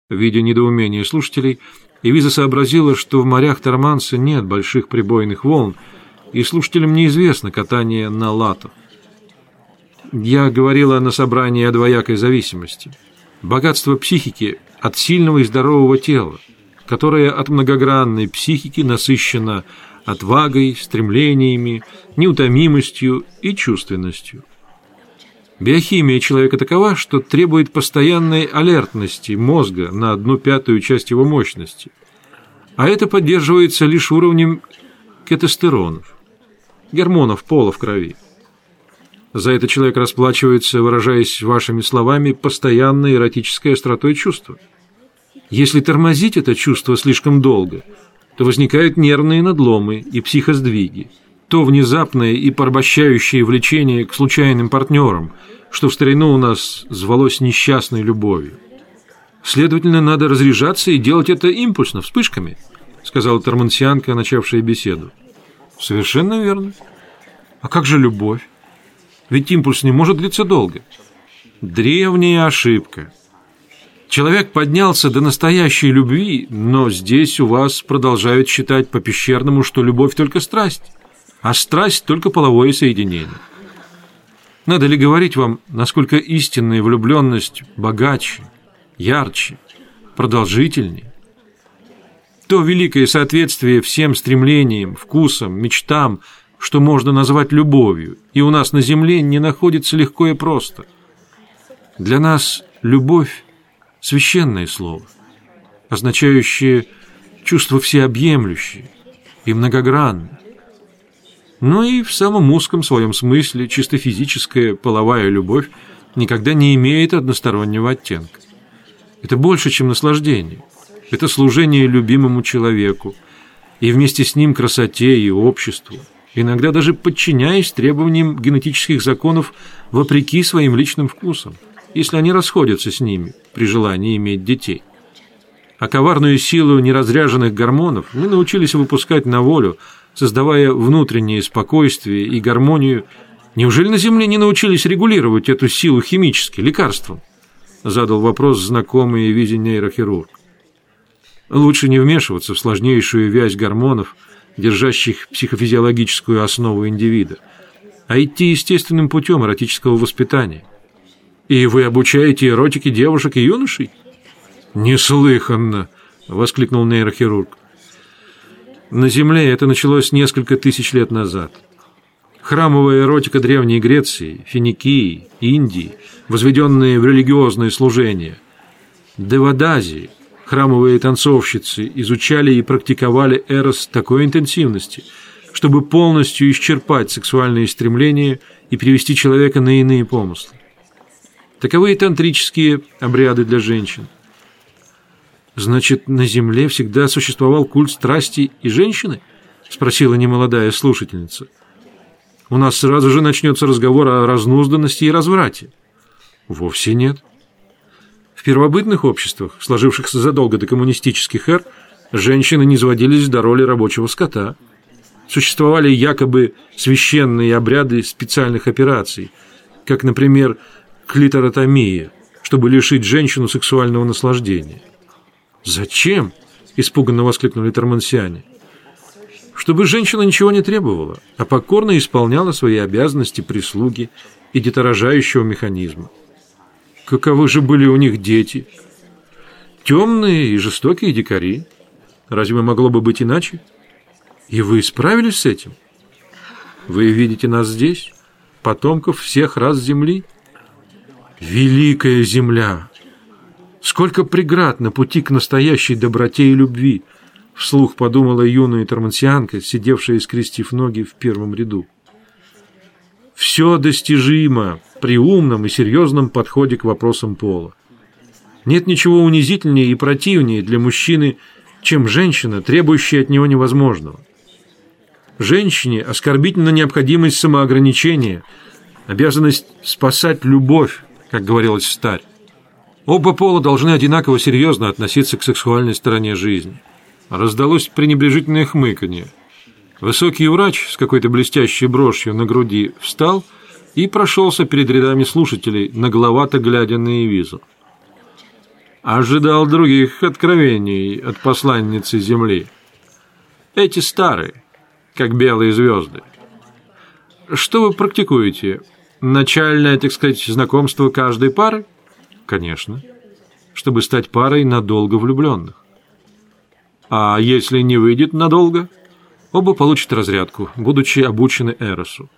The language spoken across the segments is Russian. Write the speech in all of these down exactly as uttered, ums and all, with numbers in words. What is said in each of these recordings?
Видя недоумение слушателей, Эвиза сообразила, что в морях Торманса нет больших прибойных волн, и слушателям неизвестно катание на латах. Я говорила на собрании о двоякой зависимости. Богатство психики от сильного и здорового тела, которое от многогранной психики насыщено отвагой, стремлениями, неутомимостью и чувственностью. Биохимия человека такова, что требует постоянной алертности мозга на одну пятую часть его мощности, а это поддерживается лишь уровнем кетостеронов, гормонов пола в крови. За это человек расплачивается, выражаясь вашими словами, постоянной эротической остротой чувства. Если тормозить это чувство слишком долго, то возникают нервные надломы и психосдвиги, то внезапное и порабощающее влечение к случайным партнерам, что в старину у нас звалось несчастной любовью. Следовательно, надо разряжаться и делать это импульсно, вспышками, сказала тормансианка, начавшая беседу. Совершенно верно. А как же любовь? Ведь импульс не может длиться долго. Древняя ошибка. Человек поднялся до настоящей любви, но здесь у вас продолжают считать по-пещерному, что любовь только страсть, а страсть только половое соединение. Надо ли говорить вам, насколько истинная влюбленность богаче, ярче, продолжительнее? То великое соответствие всем стремлениям, вкусам, мечтам, что можно назвать любовью, и у нас на земле не находится легко и просто. Для нас любовь – священное слово, означающее чувство всеобъемлющее и многогранное. Но и в самом узком своем смысле чисто физическая половая любовь никогда не имеет одностороннего оттенка. Это больше, чем наслаждение. Это служение любимому человеку, и вместе с ним красоте и обществу, иногда даже подчиняясь требованиям генетических законов вопреки своим личным вкусам, если они расходятся с ними при желании иметь детей. А коварную силу неразряженных гормонов мы научились выпускать на волю, создавая внутреннее спокойствие и гармонию. Неужели на Земле не научились регулировать эту силу химически, лекарством? Задал вопрос знакомый Эвизе нейрохирург. Лучше не вмешиваться в сложнейшую вязь гормонов, держащих психофизиологическую основу индивида, а идти естественным путем эротического воспитания. И вы обучаете эротике девушек и юношей? Неслыханно, воскликнул нейрохирург. На Земле это началось несколько тысяч лет назад. Храмовая эротика Древней Греции, Финикии, Индии, возведенные в религиозное служение, Девадази, храмовые танцовщицы, изучали и практиковали эрос такой интенсивности, чтобы полностью исчерпать сексуальные стремления и перевести человека на иные помыслы. Таковы и тантрические обряды для женщин. Значит, на Земле всегда существовал культ страсти и женщины? Спросила немолодая слушательница. У нас сразу же начнется разговор о разнузданности и разврате. Вовсе нет. В первобытных обществах, сложившихся задолго до коммунистических эр, женщины низводились до роли рабочего скота. Существовали якобы священные обряды специальных операций, как, например, клиторотомия, чтобы лишить женщину сексуального наслаждения. «Зачем?» – испуганно воскликнули тормансиане. «Чтобы женщина ничего не требовала, а покорно исполняла свои обязанности прислуги и деторожающего механизма. Каковы же были у них дети? Темные и жестокие дикари. Разве могло бы быть иначе? И вы справились с этим? Вы видите нас здесь, потомков всех рас земли? Великая земля! Сколько преград на пути к настоящей доброте и любви!» Вслух подумала юная тормансианка, сидевшая, скрестив ноги в первом ряду. Все достижимо при умном и серьезном подходе к вопросам пола. Нет ничего унизительнее и противнее для мужчины, чем женщина, требующая от него невозможного. Женщине оскорбительна необходимость самоограничения, обязанность спасать любовь, как говорилось в старь. Оба пола должны одинаково серьезно относиться к сексуальной стороне жизни. Раздалось пренебрежительное хмыканье. Высокий врач с какой-то блестящей брошью на груди встал и прошелся перед рядами слушателей, нагловато глядя на Эвизу. ожидал других откровений от посланницы Земли. Эти старые, как белые звезды. Что вы практикуете? Начальное, так сказать, знакомство каждой пары? Конечно. Чтобы стать парой надолго влюбленных. А если не выйдет надолго, оба получат разрядку, будучи обучены Эросу.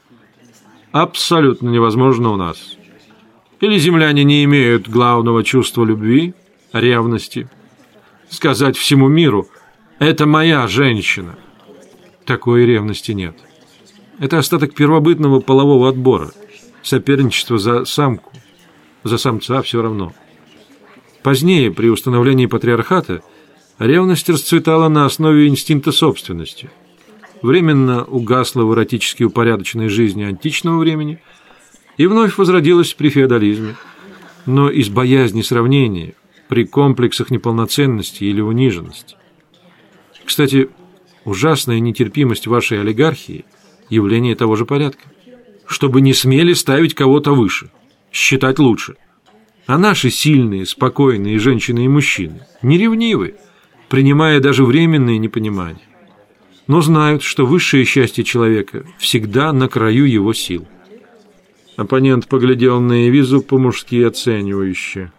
Абсолютно невозможно у нас. Или земляне не имеют главного чувства любви, ревности. Сказать всему миру: «Это моя женщина». Такой ревности нет. Это остаток первобытного полового отбора, соперничество за самку, за самца все равно. Позднее, при установлении патриархата, ревность расцветала на основе инстинкта собственности. Временно угасла в эротически упорядоченной жизни античного времени и вновь возродилась при феодализме, но из боязни сравнения, при комплексах неполноценности или униженности. Кстати, ужасная нетерпимость вашей олигархии – явление того же порядка. Чтобы не смели ставить кого-то выше, считать лучше. А наши сильные, спокойные женщины и мужчины не ревнивы, принимая даже временное непонимание, но знают, что высшее счастье человека всегда на краю его сил. Оппонент поглядел на Эвизу по-мужски оценивающе.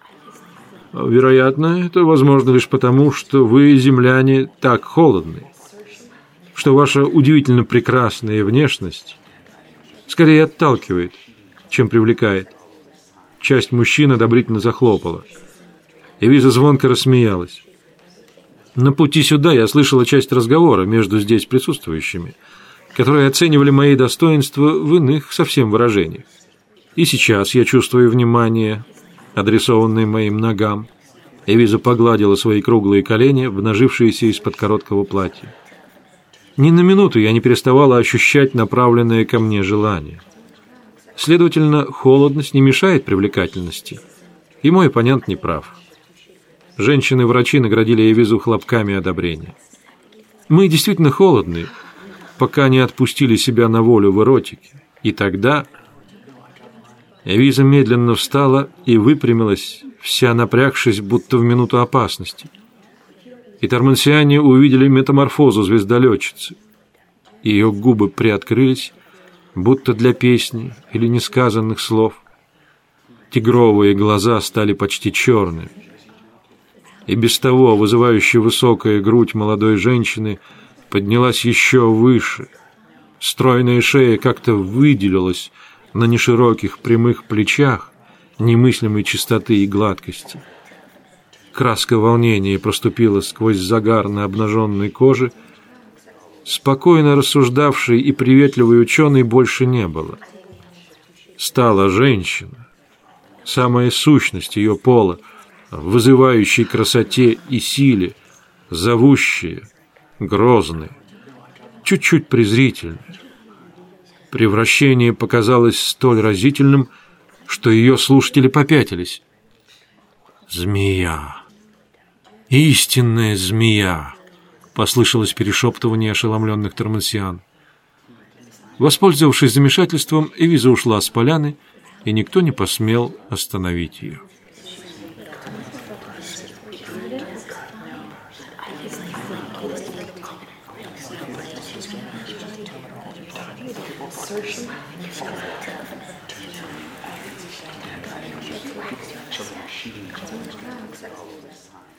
Вероятно, это возможно лишь потому, что вы, земляне, так холодны, что ваша удивительно прекрасная внешность скорее отталкивает, чем привлекает. Часть мужчин одобрительно захлопала. Эвиза звонко рассмеялась. На пути сюда я слышала часть разговора между здесь присутствующими, которые оценивали мои достоинства в иных совсем выражениях. И сейчас я чувствую внимание, адресованное моим ногам. Эвиза погладила свои круглые колени, обнажившиеся из-под короткого платья. Ни на минуту я не переставала ощущать направленное ко мне желание. Следовательно, холодность не мешает привлекательности, и мой оппонент не прав. Женщины-врачи наградили Эвизу хлопками одобрения. Мы действительно холодны, пока не отпустили себя на волю в эротике, и тогда... Эвиза медленно встала и выпрямилась, вся напрягшись, будто в минуту опасности. И тормансиане увидели метаморфозу звездолетчицы. Ее губы приоткрылись, будто для песни или несказанных слов. Тигровые глаза стали почти черными. И без того вызывающая высокая грудь молодой женщины поднялась еще выше. Стройная шея как-то выделилась на нешироких прямых плечах немыслимой чистоты и гладкости. Краска волнения проступила сквозь загар на обнаженной коже. Спокойно рассуждавшей и приветливой ученой больше не было. Стала женщина, самая сущность ее пола, в вызывающей красоте и силе, зовущая, грозная, чуть-чуть презрительная. Превращение показалось столь разительным, что ее слушатели попятились. «Змея! Истинная змея!» — послышалось перешептывание ошеломленных тормансиан. Воспользовавшись замешательством, Эвиза ушла с поляны, и никто не посмел остановить ее. Assertion.